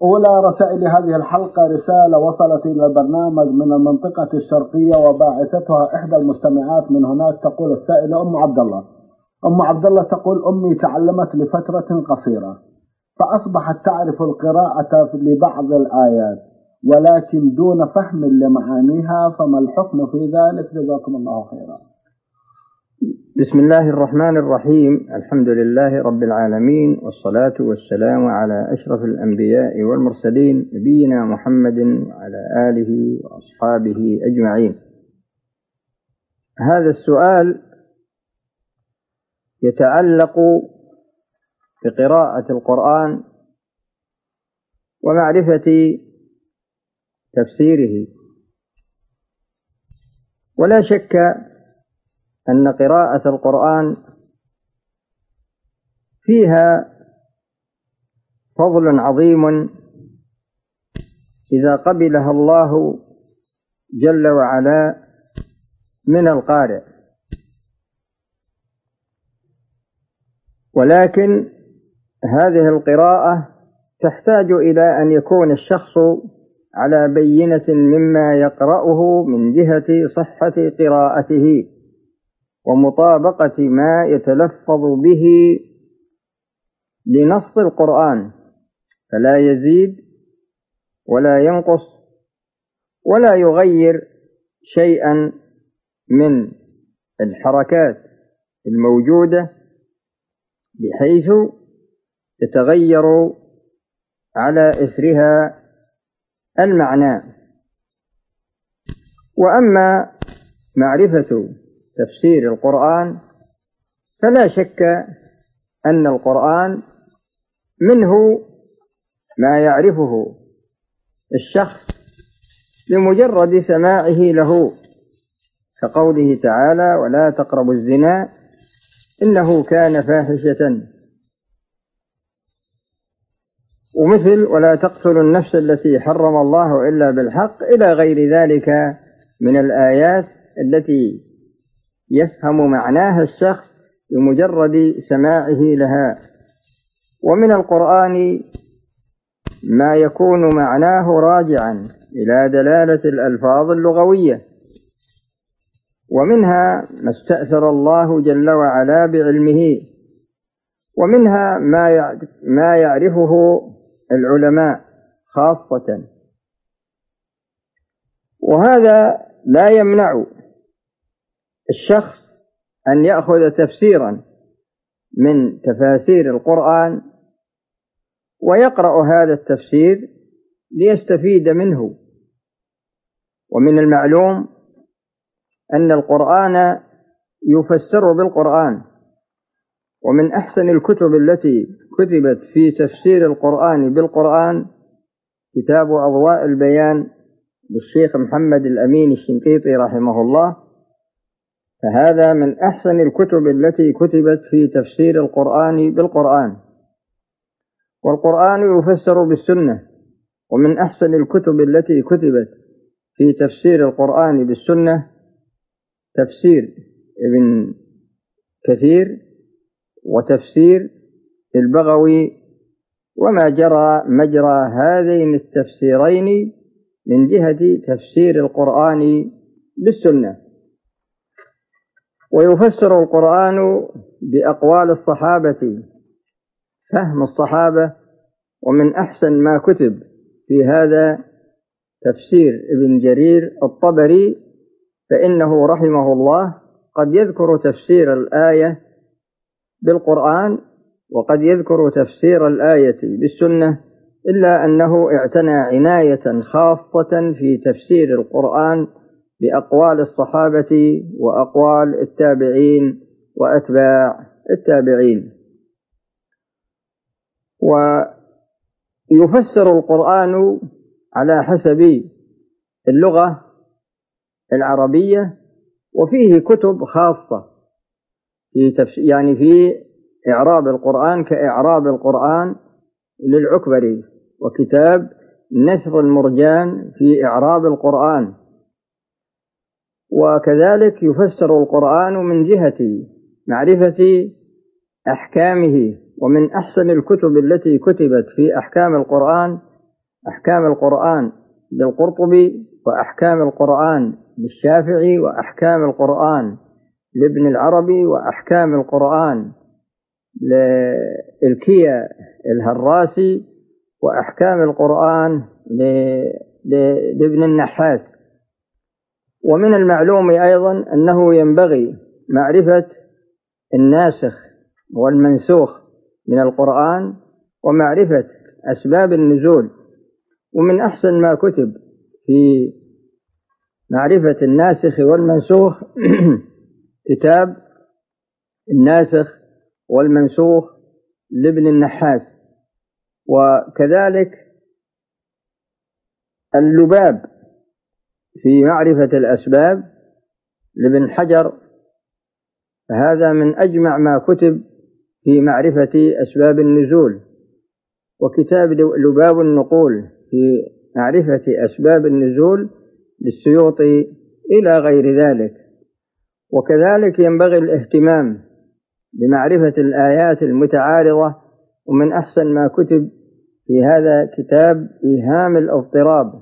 أولى رسائل هذه الحلقة رسالة وصلت إلى البرنامج من المنطقة الشرقية وباعثتها إحدى المستمعات من هناك. تقول السائلة أم عبد الله تقول: أمي تعلمت لفترة قصيرة فأصبحت تعرف القراءة لبعض الآيات ولكن دون فهم لمعانيها، فما الحكم في ذلك؟ جزاكم الله خيرا. بسم الله الرحمن الرحيم. الحمد لله رب العالمين، والصلاة والسلام على أشرف الأنبياء والمرسلين، نبينا محمد وعلى آله وأصحابه أجمعين. هذا السؤال يتعلق بقراءة القرآن ومعرفة تفسيره. ولا شك أن قراءة القرآن فيها فضل عظيم إذا قبلها الله جل وعلا من القارئ، ولكن هذه القراءة تحتاج إلى أن يكون الشخص على بينة مما يقرأه من جهة صحة قراءته ومطابقة ما يتلفظ به لنص القرآن، فلا يزيد ولا ينقص ولا يغير شيئا من الحركات الموجودة بحيث يتغير على إثرها المعنى. وأما معرفة تفسير القرآن فلا شك أن القرآن منه ما يعرفه الشخص بمجرد سماعه له، كقوله تعالى: ولا تقربوا الزنا إنه كان فاحشة، ومثل ولا تقتلوا النفس التي حرم الله إلا بالحق، إلى غير ذلك من الآيات التي يفهم معناها الشخص بمجرد سماعه لها. ومن القرآن ما يكون معناه راجعا إلى دلالة الألفاظ اللغوية، ومنها ما استأثر الله جل وعلا بعلمه، ومنها ما يعرفه العلماء خاصة. وهذا لا يمنع الشخص أن يأخذ تفسيرا من تفاسير القرآن ويقرأ هذا التفسير ليستفيد منه. ومن المعلوم أن القرآن يفسر بالقرآن، ومن أحسن الكتب التي كتبت في تفسير القرآن بالقرآن كتاب أضواء البيان للشيخ محمد الأمين الشنقيطي رحمه الله، فهذا من أحسن الكتب التي كتبت في تفسير القرآن بالقرآن. والقرآن يفسر بالسنة، ومن أحسن الكتب التي كتبت في تفسير القرآن بالسنة تفسير ابن كثير وتفسير البغوي، وما جرى مجرى هذين التفسيرين من جهة تفسير القرآن بالسنة. ويفسر القرآن بأقوال الصحابة، فهم الصحابة، ومن أحسن ما كتب في هذا تفسير ابن جرير الطبري، فإنه رحمه الله قد يذكر تفسير الآية بالقرآن وقد يذكر تفسير الآية بالسنة، إلا أنه اعتنى عناية خاصة في تفسير القرآن بأقوال الصحابة وأقوال التابعين وأتباع التابعين. ويفسر القرآن على حسب اللغة العربية، وفيه كتب خاصة في إعراب القرآن كإعراب القرآن للعكبري، وكتاب نثر المرجان في إعراب القرآن. وكذلك يفسر القرآن من جهة معرفة أحكامه، ومن أحسن الكتب التي كتبت في أحكام القرآن أحكام القرآن للقرطبي، وأحكام القرآن للشافعي، وأحكام القرآن لابن العربي، وأحكام القرآن للكيا الهراسي، وأحكام القرآن لابن النحاس. ومن المعلوم أيضا أنه ينبغي معرفة الناسخ والمنسوخ من القرآن، ومعرفة أسباب النزول. ومن أحسن ما كتب في معرفة الناسخ والمنسوخ كتاب الناسخ والمنسوخ لابن النحاس، وكذلك اللباب في معرفة الأسباب لابن حجر، فهذا من أجمع ما كتب في معرفة أسباب النزول. وكتاب لباب النقول في معرفة أسباب النزول للسيوطي إلى غير ذلك. وكذلك ينبغي الاهتمام بمعرفة الآيات المتعارضة، ومن أحسن ما كتب في هذا كتاب إيهام الاضطراب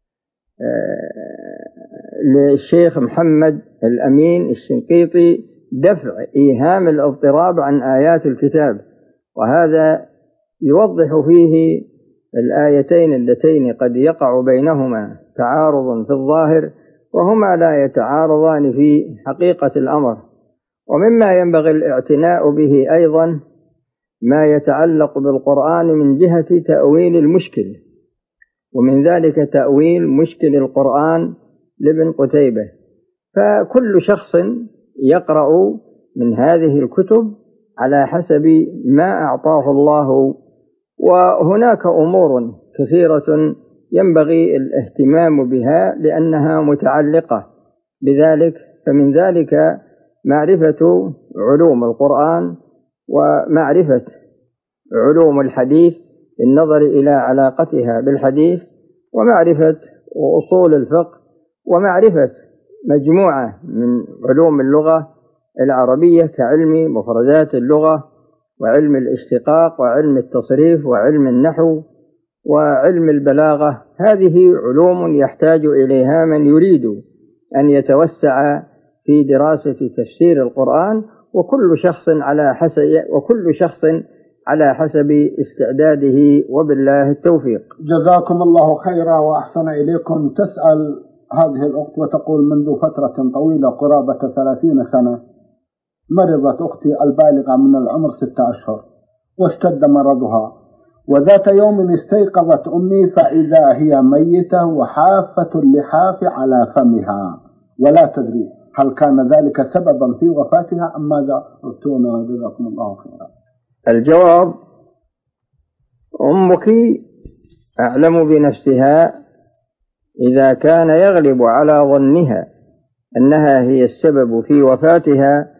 للشيخ محمد الأمين الشنقيطي، دفع إيهام الاضطراب عن آيات الكتاب، وهذا يوضح فيه الآيتين اللتين قد يقع بينهما تعارض في الظاهر وهما لا يتعارضان في حقيقة الأمر. ومما ينبغي الاعتناء به أيضا ما يتعلق بالقرآن من جهة تأويل المشكل، ومن ذلك تأويل مشكل القرآن لابن قتيبة. فكل شخص يقرأ من هذه الكتب على حسب ما أعطاه الله، وهناك أمور كثيرة ينبغي الاهتمام بها لأنها متعلقة بذلك. فمن ذلك معرفة علوم القرآن، ومعرفة علوم الحديث بالنظر إلى علاقتها بالحديث، ومعرفة أصول الفقه، ومعرفة مجموعة من علوم اللغة العربية كعلم مفردات اللغة، وعلم الاشتقاق، وعلم التصريف، وعلم النحو، وعلم البلاغة. هذه علوم يحتاج إليها من يريد أن يتوسع في دراسة تفسير القرآن، وكل شخص على حسب استعداده، وبالله التوفيق. جزاكم الله خيرا وأحسن إليكم. تسأل هذه الأخت وتقول: منذ فترة طويلة قرابة 30 سنة مرضت أختي البالغة من العمر 6 أشهر واشتد مرضها، وذات يوم استيقظت أمي فإذا هي ميتة وحافة اللحاف على فمها ولا تدري هل كان ذلك سببا في وفاتها أم ماذا؟ أفتونا جزاكم الله خيرا. الجواب: أمك أعلم بنفسها. إذا كان يغلب على ظنها أنها هي السبب في وفاتها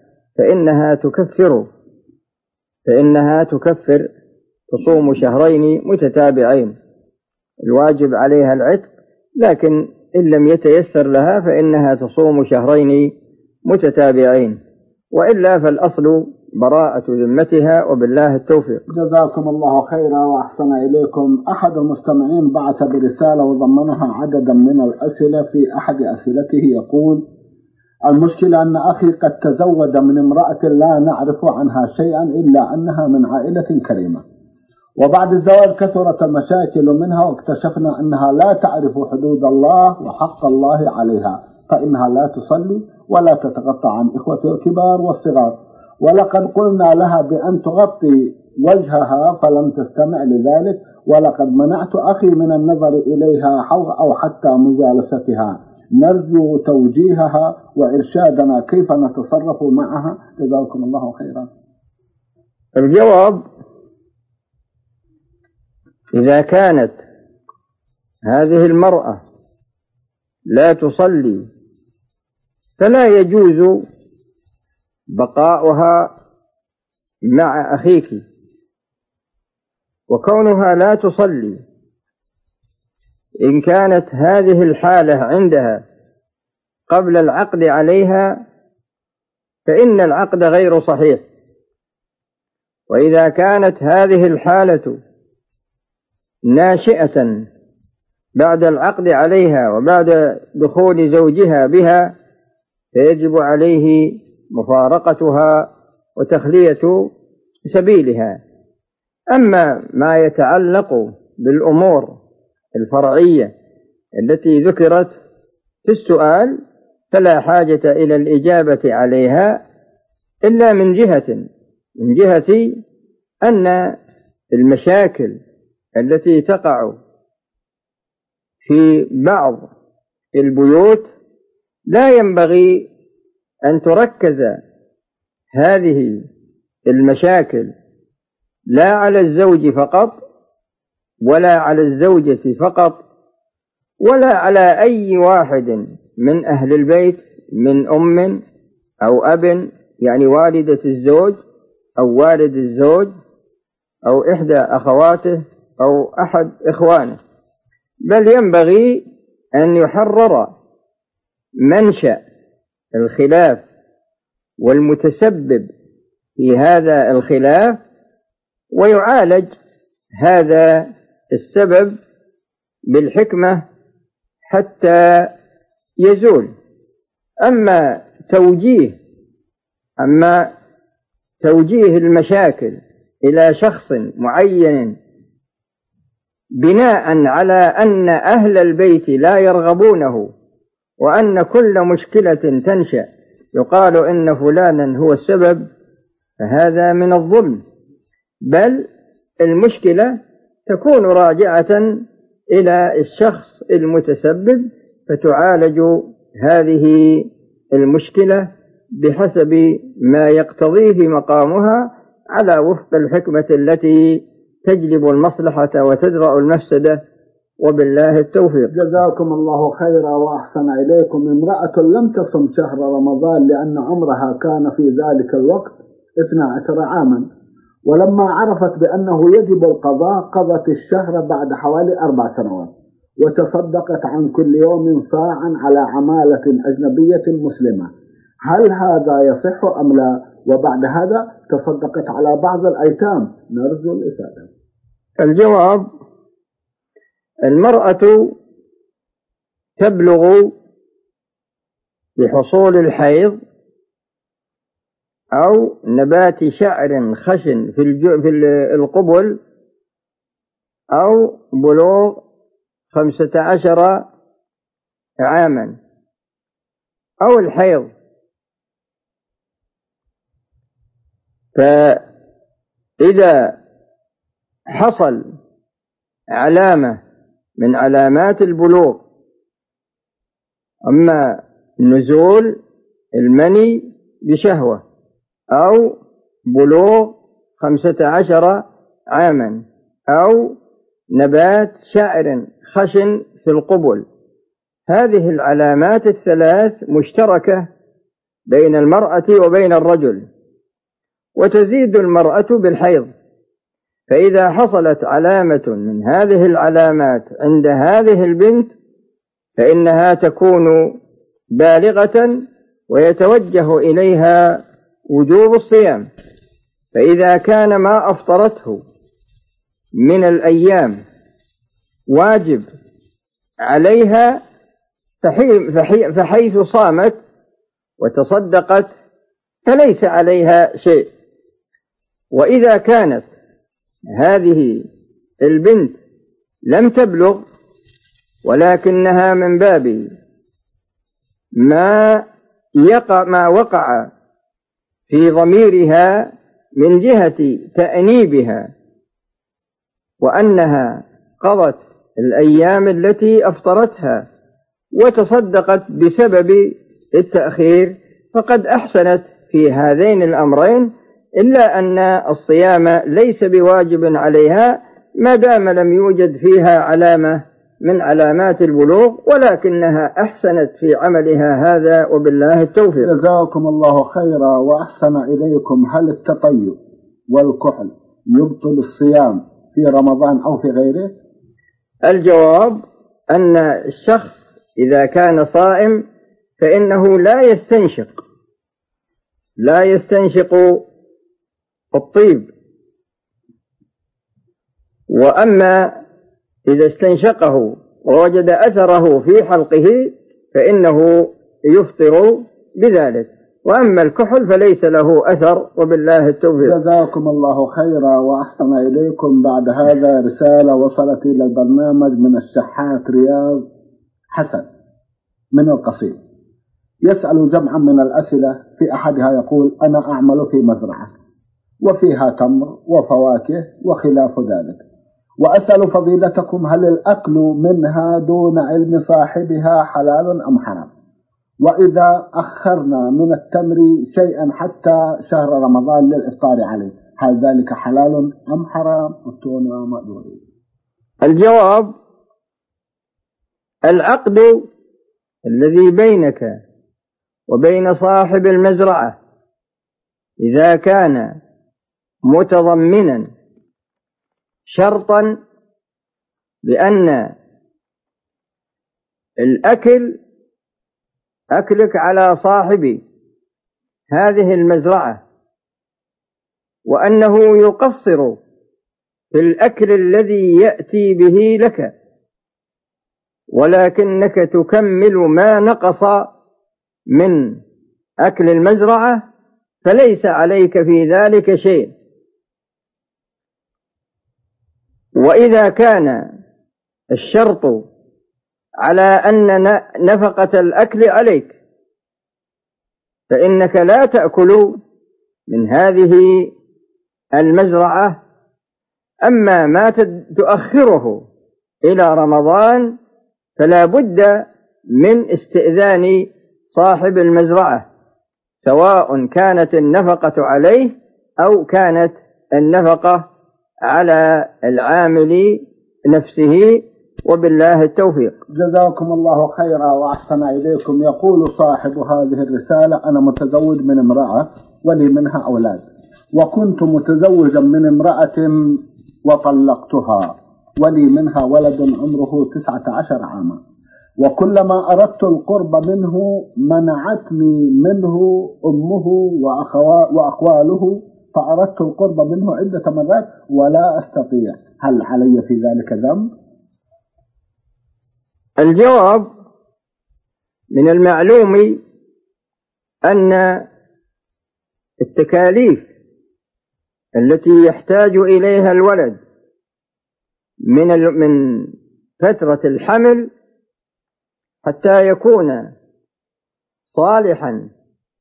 فإنها تكفر، تصوم شهرين متتابعين، الواجب عليها العتق، لكن إن لم يتيسر لها فإنها تصوم شهرين متتابعين، وإلا فالأصل براءة ذمتها، وبالله التوفيق. جزاكم الله خيرا وأحسن إليكم. أحد المستمعين بعث برسالة وضمنها عددا من الأسئلة. في أحد أسئلته يقول: المشكلة أن أخي قد تزوج من امرأة لا نعرف عنها شيئا إلا أنها من عائلة كريمة، وبعد الزواج كثرت المشاكل منها، واكتشفنا أنها لا تعرف حدود الله وحق الله عليها، فإنها لا تصلي ولا تتغطى عن إخوة الكبار والصغار، ولقد قلنا لها بأن تغطي وجهها فلم تستمع لذلك، ولقد منعت أخي من النظر إليها أو حتى مجالستها. نرجو توجيهها وإرشادنا كيف نتصرف معها، جزاكم الله خيرا. الجواب: إذا كانت هذه المرأة لا تصلي فلا يجوز بقاؤها مع أخيك، وكونها لا تصلي إن كانت هذه الحالة عندها قبل العقد عليها فإن العقد غير صحيح، وإذا كانت هذه الحالة ناشئة بعد العقد عليها وبعد دخول زوجها بها فيجب عليه مفارقتها وتخلية سبيلها. أما ما يتعلق بالأمور الفرعية التي ذكرت في السؤال فلا حاجة إلى الإجابة عليها إلا من جهة أن المشاكل التي تقع في بعض البيوت لا ينبغي أن تركز هذه المشاكل لا على الزوج فقط ولا على الزوجة فقط ولا على أي واحد من أهل البيت من أم أو أب، يعني والدة الزوج أو والد الزوج أو إحدى أخواته أو أحد إخوانه، بل ينبغي أن يحرر منشأ الخلاف والمتسبب في هذا الخلاف ويعالج هذا السبب بالحكمة حتى يزول. أما توجيه المشاكل إلى شخص معين بناء على أن أهل البيت لا يرغبونه وأن كل مشكلة تنشأ يقال إن فلانا هو السبب، فهذا من الظلم، بل المشكلة تكون راجعة إلى الشخص المتسبب فتعالج هذه المشكلة بحسب ما يقتضيه مقامها على وفق الحكمة التي تجلب المصلحة وتدرأ المفسدة، وبالله التوفيق. جزاكم الله خيرا وأحسن إليكم. امرأة لم تصم شهر رمضان لأن عمرها كان في ذلك الوقت 12 عاما، ولما عرفت بأنه يجب القضاء قضت الشهر بعد حوالي 4 سنوات، وتصدقت عن كل يوم صاعا على عمالة أجنبية مسلمة. هل هذا يصح أم لا؟ وبعد هذا تصدقت على بعض الأيتام. نرجو الإفادة. الجواب: المرأة تبلغ بحصول الحيض أو نبات شعر خشن في القبل أو بلوغ 15 عاما أو الحيض، فإذا حصل علامة من علامات البلوغ، أما نزول المني بشهوة أو بلوغ 15 عاما أو نبات شعر خشن في القبل، هذه العلامات الثلاث مشتركة بين المرأة وبين الرجل، وتزيد المرأة بالحيض. فإذا حصلت علامة من هذه العلامات عند هذه البنت فإنها تكون بالغة ويتوجه إليها وجوب الصيام. فإذا كان ما أفطرته من الأيام واجب عليها فحيث صامت وتصدقت فليس عليها شيء. وإذا كانت هذه البنت لم تبلغ ولكنها من باب ما وقع في ضميرها من جهة تأنيبها وأنها قضت الأيام التي أفطرتها وتصدقت بسبب التأخير فقد أحسنت في هذين الأمرين، إلا أن الصيام ليس بواجب عليها ما دام لم يوجد فيها علامة من علامات البلوغ، ولكنها أحسنت في عملها هذا، وبالله التوفيق. جزاكم الله خيرا وأحسن إليكم. هل التطيب والكحل يبطل الصيام في رمضان أو في غيره؟ الجواب أن الشخص إذا كان صائم فإنه لا يستنشق الطيب، وأما إذا استنشقه ووجد أثره في حلقه فإنه يفطر بذلك، وأما الكحل فليس له أثر، وبالله التوفيق. جزاكم الله خيرا وأحسن إليكم. بعد هذا رسالة وصلت إلى البرنامج من الشحات رياض حسن من القصيم، يسأل جمعا من الأسئلة. في أحدها يقول: أنا أعمل في مزرعة وفيها تمر وفواكه وخلاف ذلك، وأسأل فضيلتكم هل الأكل منها دون علم صاحبها حلال أم حرام؟ وإذا أخرنا من التمر شيئا حتى شهر رمضان للإفطار عليه، هل ذلك حلال أم حرام؟ أفتونا مأذورين. الجواب: العقد الذي بينك وبين صاحب المزرعة إذا كان متضمنا شرطا بأن أكلك على صاحب هذه المزرعة، وأنه يقصر في الأكل الذي يأتي به لك، ولكنك تكمل ما نقص من أكل المزرعة، فليس عليك في ذلك شيء. وإذا كان الشرط على أن نفقة الأكل عليك، فإنك لا تأكل من هذه المزرعة، أما ما تؤخره إلى رمضان فلا بد من استئذان صاحب المزرعة، سواء كانت النفقة عليه أو كانت النفقة على العامل نفسه، وبالله التوفيق. جزاكم الله خيرا وأحسن إليكم. يقول صاحب هذه الرسالة: أنا متزوج من امرأة ولي منها أولاد، وكنت متزوجا من امرأة وطلقتها، ولي منها ولد عمره 19 عاما، وكلما أردت القرب منه منعتني منه أمه وأخواله، فأردت القرب منه عدة مرات ولا أستطيع، هل علي في ذلك ذنب؟ الجواب: من المعلوم أن التكاليف التي يحتاج إليها الولد من فترة الحمل حتى يكون صالحا،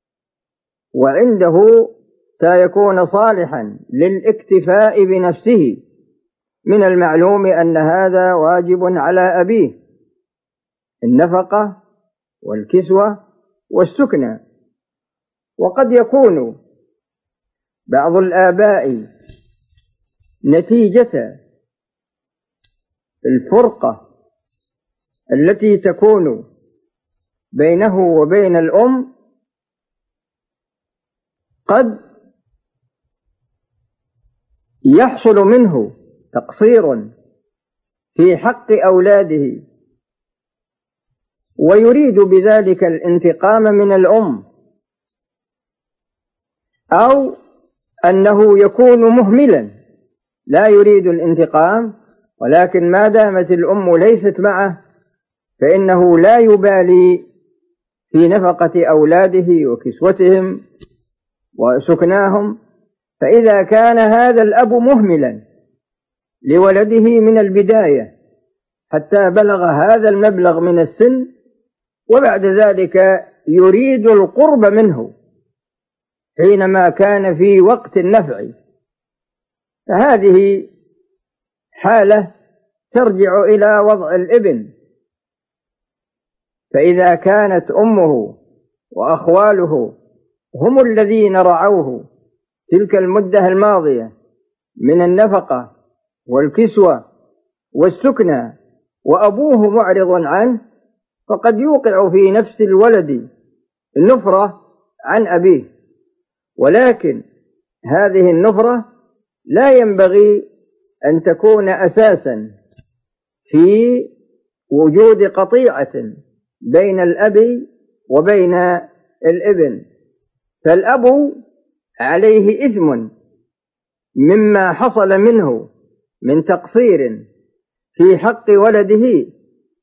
وعنده حتى يكون صالحا للاكتفاء بنفسه، من المعلوم أن هذا واجب على أبيه، النفقة والكسوة والسكنى. وقد يكون بعض الآباء نتيجة الفرقة التي تكون بينه وبين الأم قد يحصل منه تقصير في حق أولاده، ويريد بذلك الانتقام من الأم، أو أنه يكون مهملا لا يريد الانتقام، ولكن ما دامت الأم ليست معه فإنه لا يبالي في نفقة أولاده وكسوتهم وسكناهم. فإذا كان هذا الأب مهملا لولده من البداية حتى بلغ هذا المبلغ من السن، وبعد ذلك يريد القرب منه حينما كان في وقت النفع، فهذه حالة ترجع إلى وضع الابن. فإذا كانت أمه وأخواله هم الذين رعوه تلك المدة الماضية من النفقة والكسوة والسكنى، وأبوه معرض عنه، فقد يوقع في نفس الولد النفرة عن أبيه. ولكن هذه النفرة لا ينبغي أن تكون أساسا في وجود قطيعة بين الأب وبين الابن، فالأب عليه إثم مما حصل منه من تقصير في حق ولده،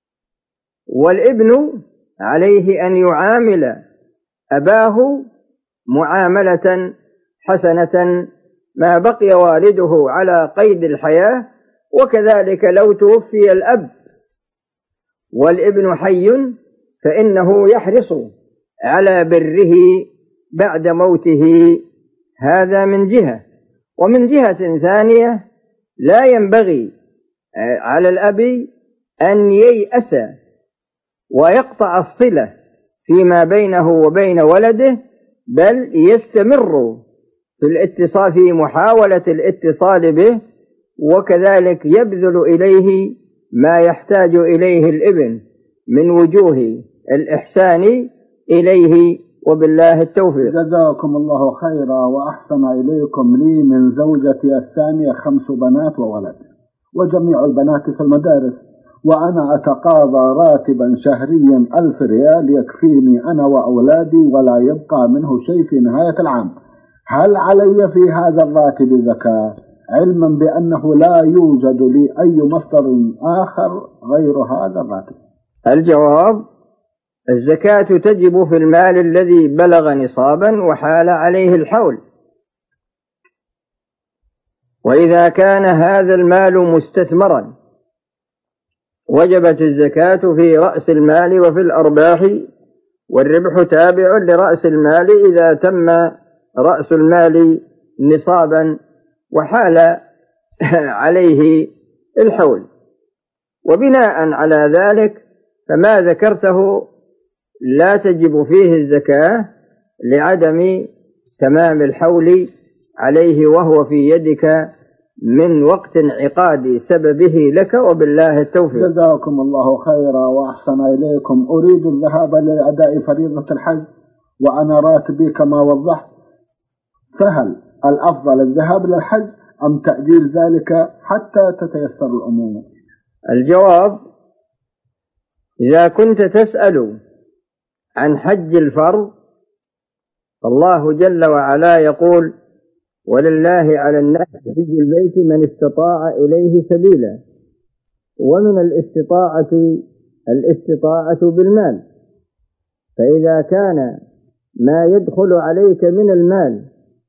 والابن عليه أن يعامل أباه معاملة حسنة ما بقي والده على قيد الحياة، وكذلك لو توفي الأب والابن حي فإنه يحرص على بره بعد موته. هذا من جهة. ومن جهة ثانية لا ينبغي على الأب أن ييأس ويقطع الصلة فيما بينه وبين ولده، بل يستمر في محاولة الاتصال به، وكذلك يبذل إليه ما يحتاج إليه الابن من وجوه الإحسان إليه، وبالله التوفيق. جزاكم الله خيرا وأحسن إليكم. لي من زوجتي الثانية 5 بنات وولد، وجميع البنات في المدارس، وأنا أتقاضى راتبا شهريا 1000 ريال يكفيني أنا وأولادي ولا يبقى منه شيء في نهاية العام. هل علي في هذا الراتب زكاة، علما بأنه لا يوجد لي أي مصدر آخر غير هذا الراتب؟ الجواب: الزكاة تجب في المال الذي بلغ نصابا وحال عليه الحول. وإذا كان هذا المال مستثمرا وجبت الزكاة في رأس المال وفي الأرباح، والربح تابع لرأس المال إذا تم رأس المال نصابا وحال عليه الحول. وبناء على ذلك فما ذكرته لا تجب فيه الزكاة لعدم تمام الحول عليه، وهو في يدك من وقت انعقاد سببه لك، وبالله التوفيق. جزاكم الله خيرا وأحسن إليكم. أريد الذهاب لأداء فريضة الحج وأنا راتبي كما وضحت، فهل الأفضل الذهاب للحج أم تأجيل ذلك حتى تتيسر الأمور؟ الجواب: إذا كنت تسأل عن حج الفرض فالله جل وعلا يقول: ولله على الناس حج البيت من استطاع إليه سبيلا. ومن الاستطاعة بالمال، فإذا كان ما يدخل عليك من المال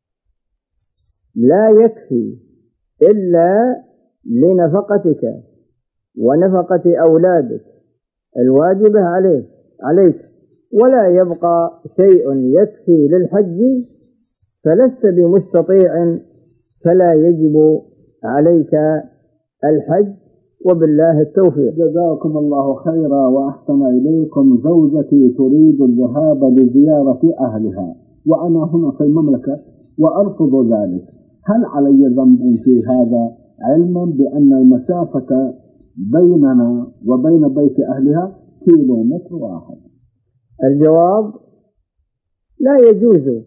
لا يكفي إلا لنفقتك ونفقة أولادك الواجبة عليك، ولا يبقى شيء يكفي للحج، فلست بمستطيع، فلا يجب عليك الحج، وبالله التوفيق. جزاكم الله خيرا وأحسن إليكم. زوجتي تريد الذهاب لزيارة أهلها وأنا هنا في المملكة وأرفض ذلك، هل علي ذنب في هذا، علما بأن المسافة بيننا وبين بيت أهلها 1 كيلومتر واحد؟ الجواب: لا يجوز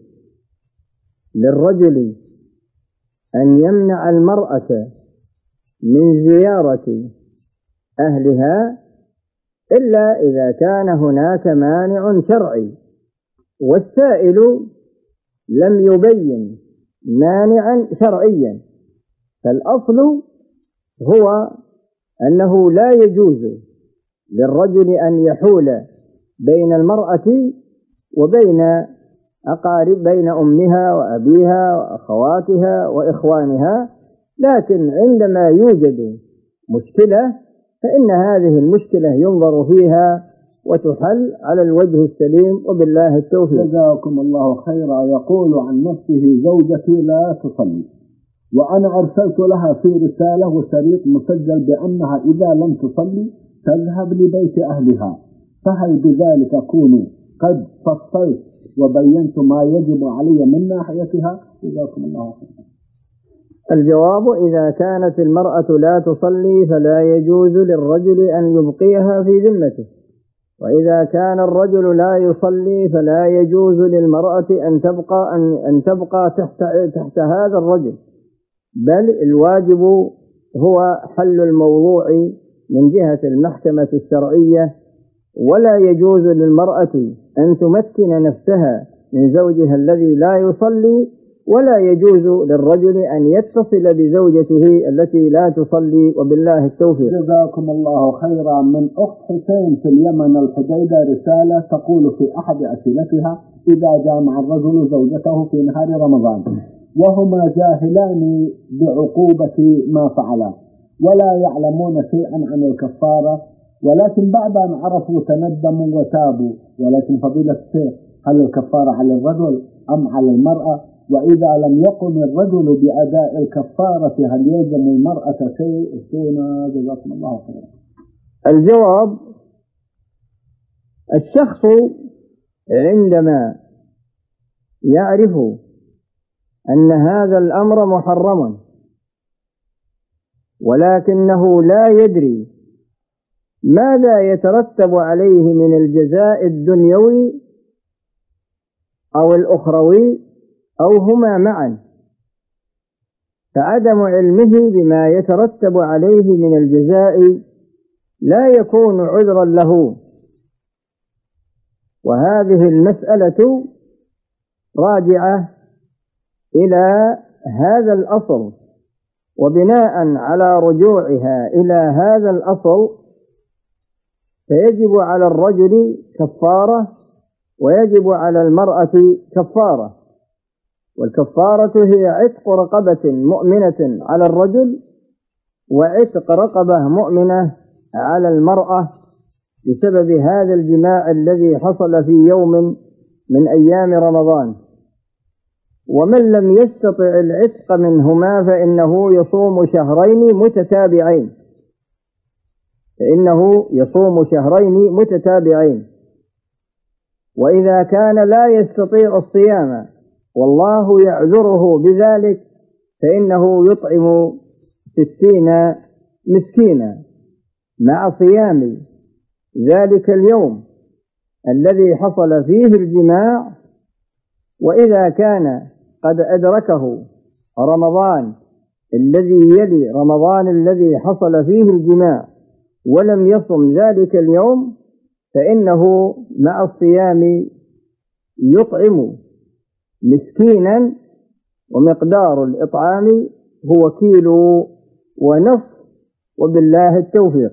للرجل أن يمنع المرأة من زيارة أهلها إلا إذا كان هناك مانع شرعي، والسائل لم يبين مانعا شرعيا، فالأصل هو أنه لا يجوز للرجل أن يحول بين المرأة وبين بين أمها وأبيها وأخواتها وإخوانها، لكن عندما يوجد مشكلة فإن هذه المشكلة ينظر فيها وتحل على الوجه السليم، وبالله التوفيق. جزاكم الله خيرا. يقول عن نفسه: زوجتي لا تصلي، وأنا أرسلت لها في رسالة وشريط مسجل بأنها إذا لم تصلي تذهب لبيت أهلها، فهل بذلك أكون قد فصلت وبينت ما يجب علي من ناحيتها؟ جزاكم الله خيرا. الجواب: إذا كانت المرأة لا تصلي فلا يجوز للرجل أن يبقيها في ذمته، وإذا كان الرجل لا يصلي فلا يجوز للمرأة أن تبقى تحت هذا الرجل، بل الواجب هو حل الموضوع من جهة المحكمة الشرعية. ولا يجوز للمرأة أن تمكن نفسها من زوجها الذي لا يصلي، ولا يجوز للرجل أن يتصل بزوجته التي لا تصلي، وبالله التوفيق. جزاكم الله خيرا. من أخت حسين في اليمن الحديدة رسالة تقول في أحد أسئلتها: إذا جامع الرجل زوجته في نهار رمضان وهما جاهلان بعقوبة ما فعلا ولا يعلمون شيئا عن الكفارة، ولكن بعد أن عرفوا تندموا وتابوا، ولكن فضيلة الشيخ هل الكفارة على الرجل أم على المرأة؟ وإذا لم يقم الرجل بأداء الكفارة هل يلزم المرأة شيء؟ افتونا جزاكم الله خيرا. الجواب: الشخص عندما يعرف أن هذا الأمر محرم ولكنه لا يدري ماذا يترتب عليه من الجزاء الدنيوي أو الأخروي أو هما معا، فعدم علمه بما يترتب عليه من الجزاء لا يكون عذرا له. وهذه المسألة راجعة إلى هذا الأصل، وبناء على رجوعها إلى هذا الأصل فيجب على الرجل كفارة ويجب على المرأة كفارة. والكفارة هي عتق رقبة مؤمنة على الرجل وعتق رقبة مؤمنة على المرأة بسبب هذا الجماع الذي حصل في يوم من أيام رمضان. ومن لم يستطع العتق منهما فإنه يصوم شهرين متتابعين. وإذا كان لا يستطيع الصيام والله يعذره بذلك فإنه يطعم 60 مسكينا مع صيام ذلك اليوم الذي حصل فيه الجماع. وإذا كان قد أدركه رمضان الذي يلي رمضان الذي حصل فيه الجماع ولم يصم ذلك اليوم فإنه مع الصيام يطعم مسكينا، ومقدار الإطعام هو 1.5 كيلو، وبالله التوفيق.